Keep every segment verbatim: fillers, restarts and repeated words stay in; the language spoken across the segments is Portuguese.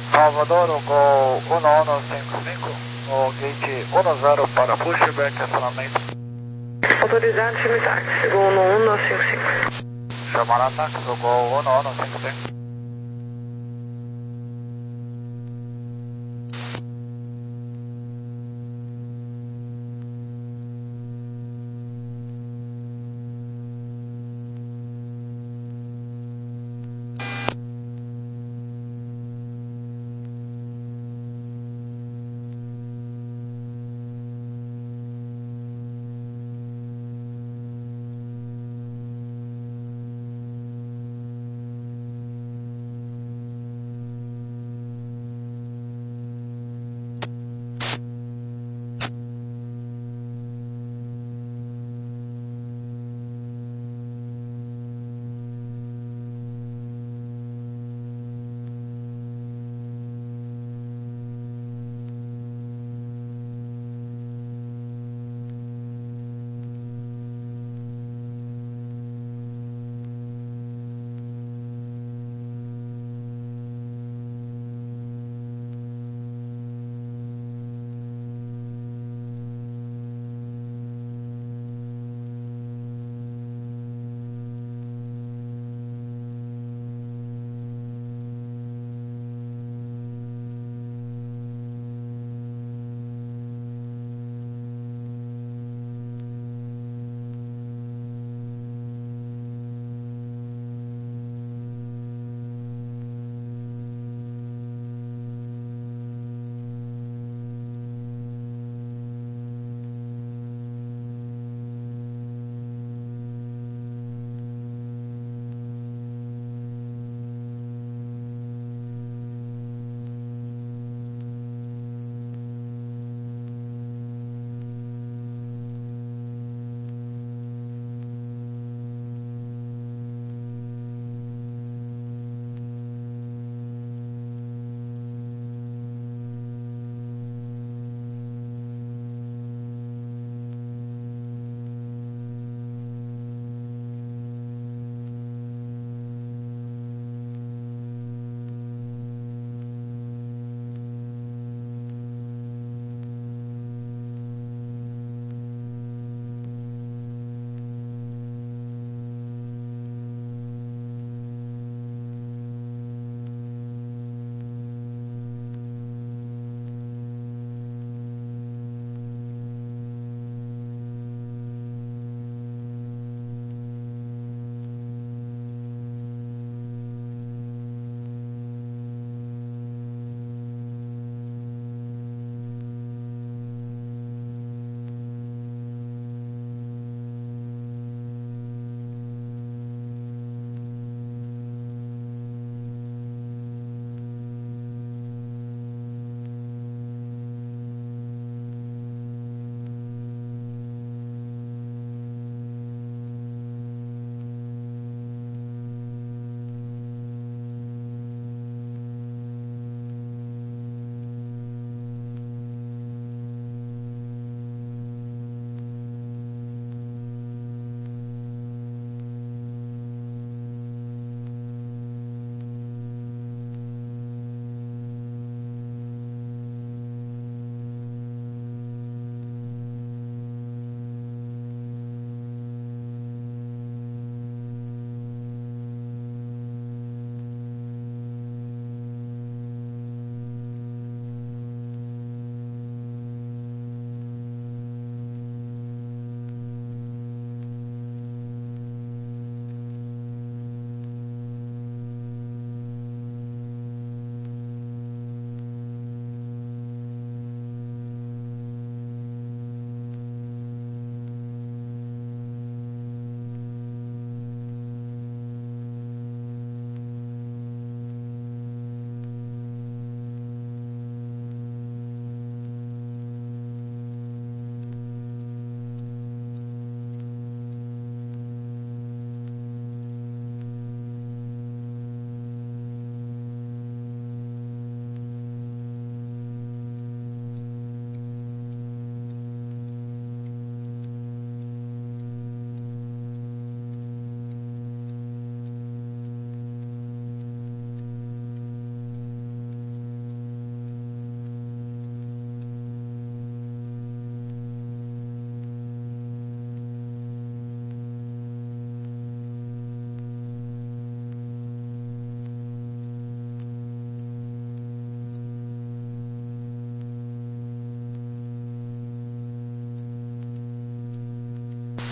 Salvador, o Gol um um cinco cinco, o gate um zero para pushback, acionamento. Autorizado, time táxi, Gol um um cinco cinco. Chamar ataque, o Gol um um cinco cinco.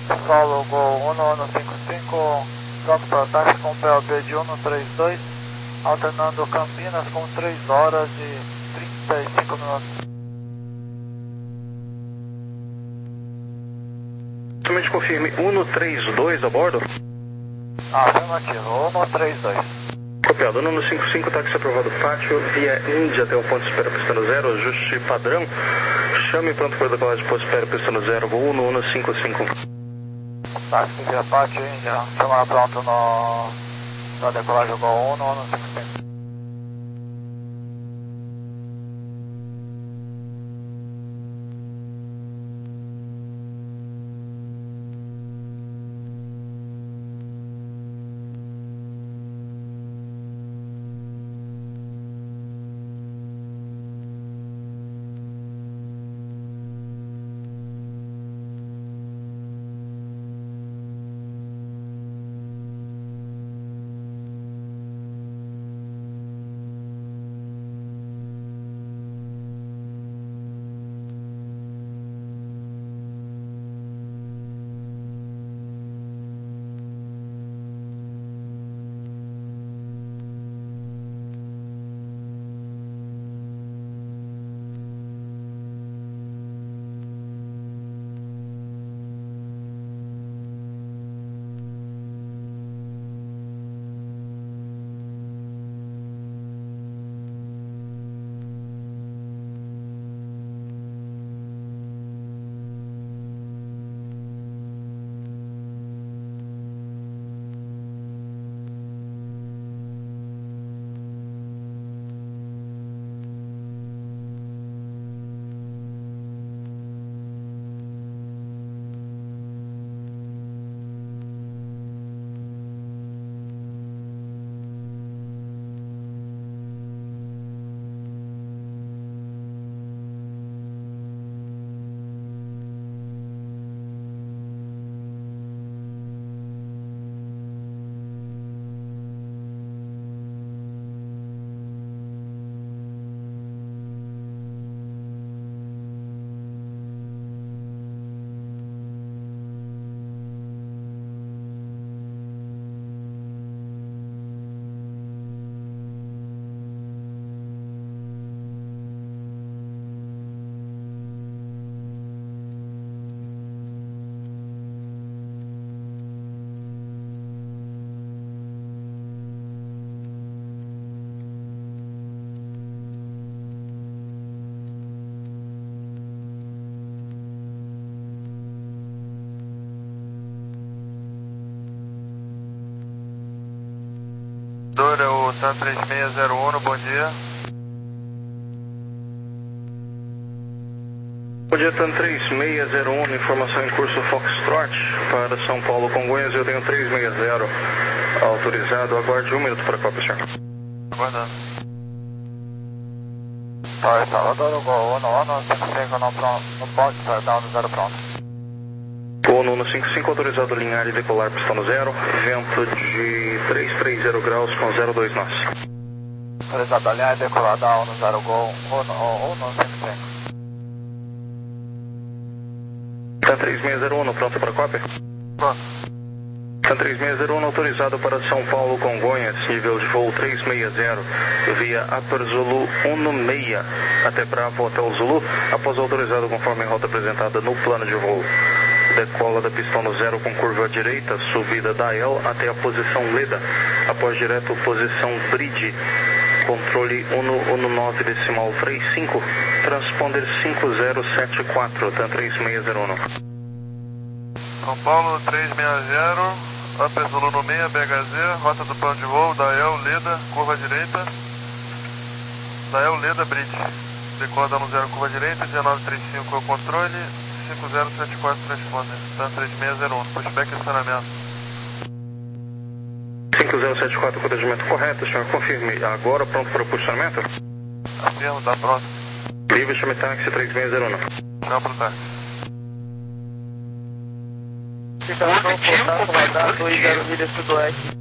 Solo Gol um um cinco cinco, pronto para táxi com P O B de um três dois, alternando Campinas com três horas e trinta e cinco minutos. Somente confirme um três dois a bordo. Afirmativo, um três dois. Copiado, um um cinco cinco, táxi aprovado pátio, via Índia até o ponto de espera pistando zero, ajuste padrão. Chame pronto para decolar de ponto de espera pistando zero, voo um um cinco cinco. Táxi via pátio Índia, chamar pronto no, na decolagem Gol um um cinco cinco. É o TAM três seis zero um, bom dia. Bom dia, TAM três seis zero um, informação em curso Foxtrot para São Paulo, Congonhas, eu tenho três seis zero autorizado, aguarde um minuto para a cópia, senhor. Aguardando. Torre Salvador, Gol um um cinco cinco, não pronto, no ponto, down zero pronto. Gol um um cinco cinco, autorizado linear e decolar pistão zero, vento de três três zero graus com zero dois nós. Autorizado alinhar e decolar down zero Gol um um cinco cinco. TAM três seis zero um, pronto para cópia? Pronto. TAM três seis zero um, autorizado para São Paulo, Congonhas, nível de voo três seis zero, via Upper Zulu um seis, até Bravo Hotel Zulu, após autorizado conforme a rota apresentada no plano de voo. Decola da pistão no zero com curva à direita, subida da El até a posição Leda, após direto posição Bridge, controle um um nove decimal três cinco, transponder cinco zero sete quatro, TAM três seis zero um. São Paulo três seis zero, Upper Zulu no seis, B H Z, rota do plano de voo, Dael, Leda, curva à direita, Dael, Leda, Bridge, decola dando zero, curva à direita, dezenove trinta e cinco é o controle, cinco zero sete quatro transponder, TAM três seis zero um, pushback e estacionamento. cinco zero sete quatro, procedimento correto, senhor, confirme, agora pronto para o posicionamento? Afirmo, está pronto. Livre, chame táxi três seis zero um. Chama pro táxi. Fica no contato, vai dar dois zero milhas sudoeste.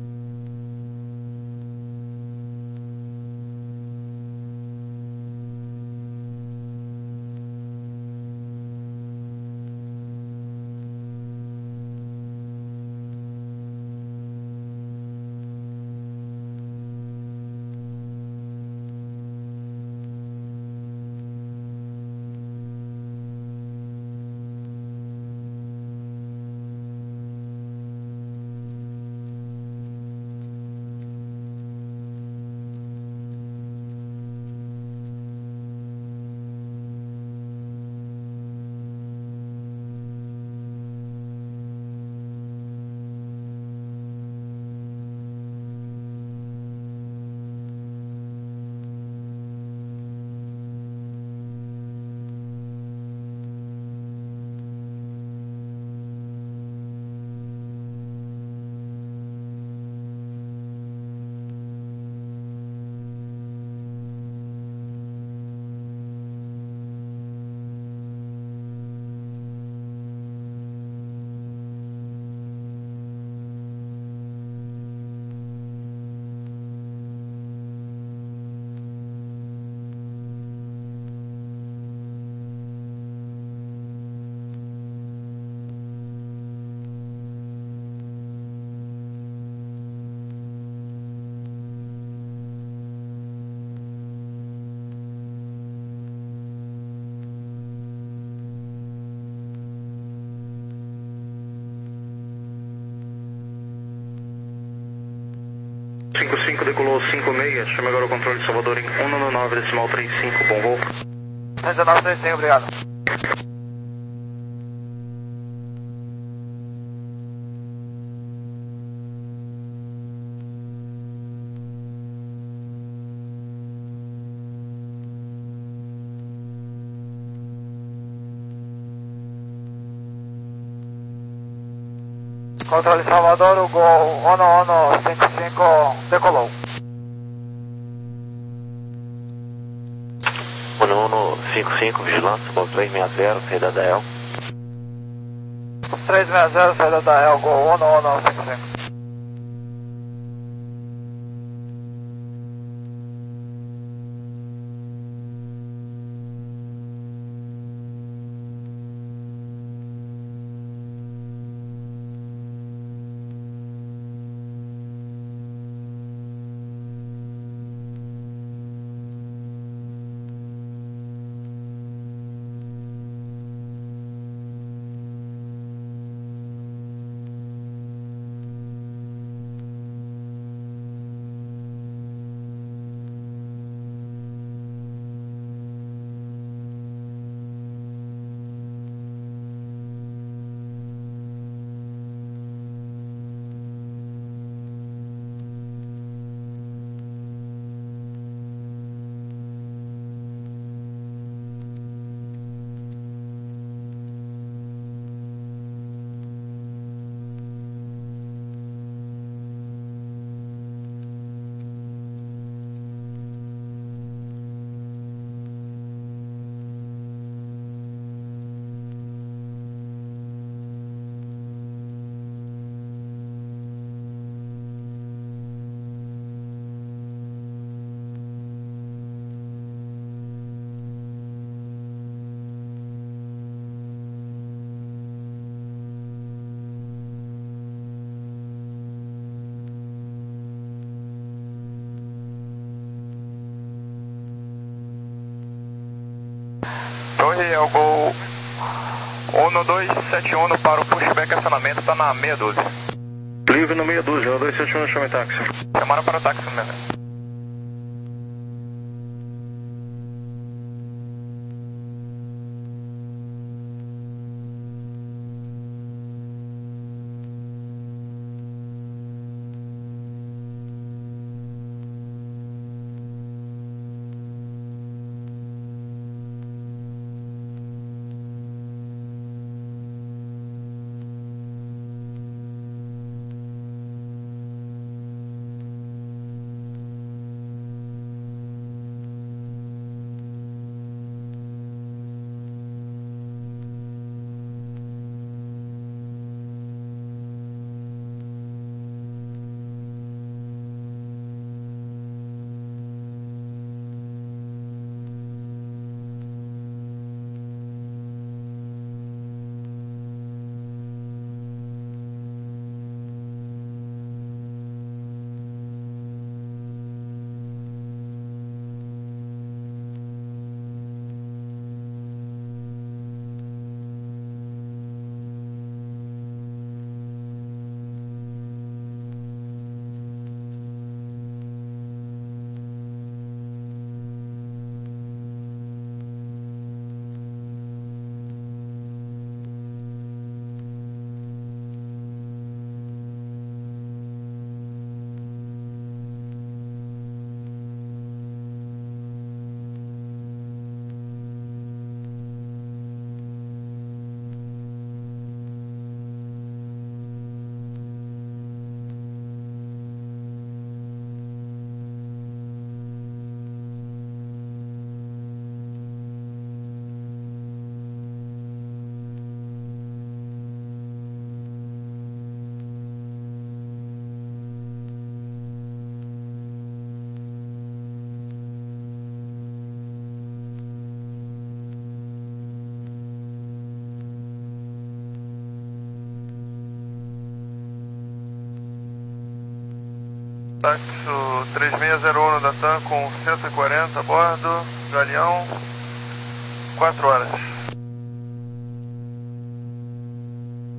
cinco cinco decolou cinco seis, chame agora o controle de Salvador em cento e nove decimal trinta e cinco, bom voo. cento e nove trinta e cinco, obrigado. Controle Salvador, o Gol Ono Ono cinco cinco decolou. Ono Ono cinco cinco, vigilância, Gol três seis zero, saída da El. três seis zero, saída da El, Gol Ono Ono cinco cinco. Torre, é o Gol Ono dois sete um para o pushback acionamento, está na meia dúzia. Livre no meia dúzia, dois sete um, chame táxi. Demora para o táxi mesmo. Táxi três seis zero um da TAM com cento e quarenta a bordo, Galeão, quatro horas.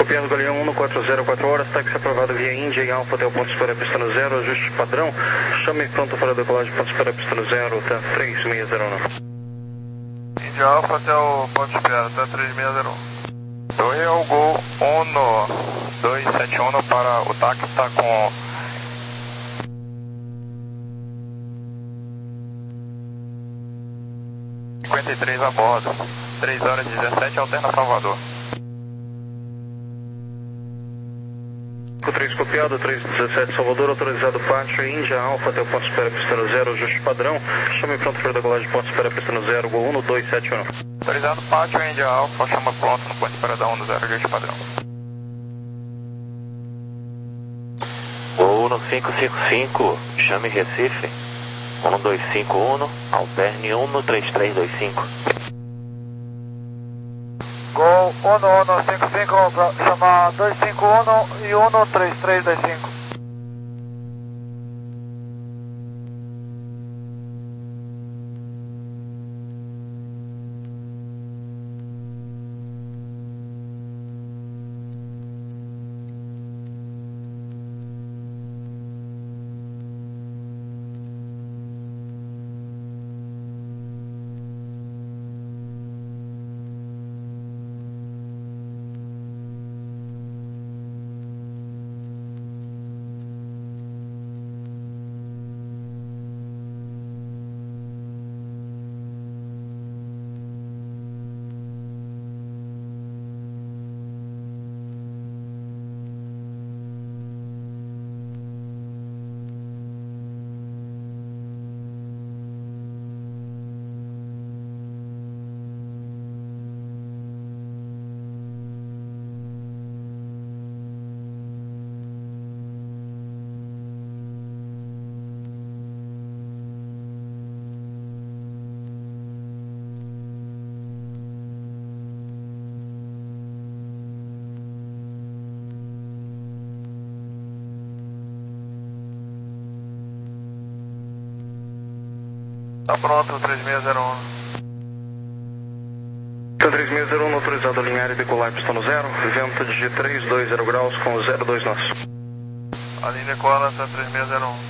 copiado Galeão um no quatro zero quatro horas, táxi aprovado via Índia e Alfa até o ponto espera pista no zero, ajuste padrão, chame pronto para decolagem, ponto espera pista no zero, até três seis zero um. Índia Alfa até o ponto espera, até três seis zero um. Torre ao Gol um dois sete um para o táxi, está com cinquenta e três a bordo, três horas e dezessete, alterna Salvador. três copiado, três dezessete Salvador, autorizado pátio, Índia Alfa até o ponto espera pista no zero, ajuste padrão, chame pronto para decolagem, ponto espera pista no zero, Gol um dois sete um. Autorizado pátio, Índia Alfa, chama pronto no ponto espera da um zero, ajuste padrão. Gol um cinco cinco cinco, chame Recife, um dois cinco um, alterne um três três dois cinco. Gol um um cinco cinco, chama dois cinco um e um três três dois cinco. Tá pronto, três seis zero um. três seis zero um, autorizado a alinhar e decolar, pista no zero, vento de três dois zero graus com zero dois nós. A linha decola até três seis zero um.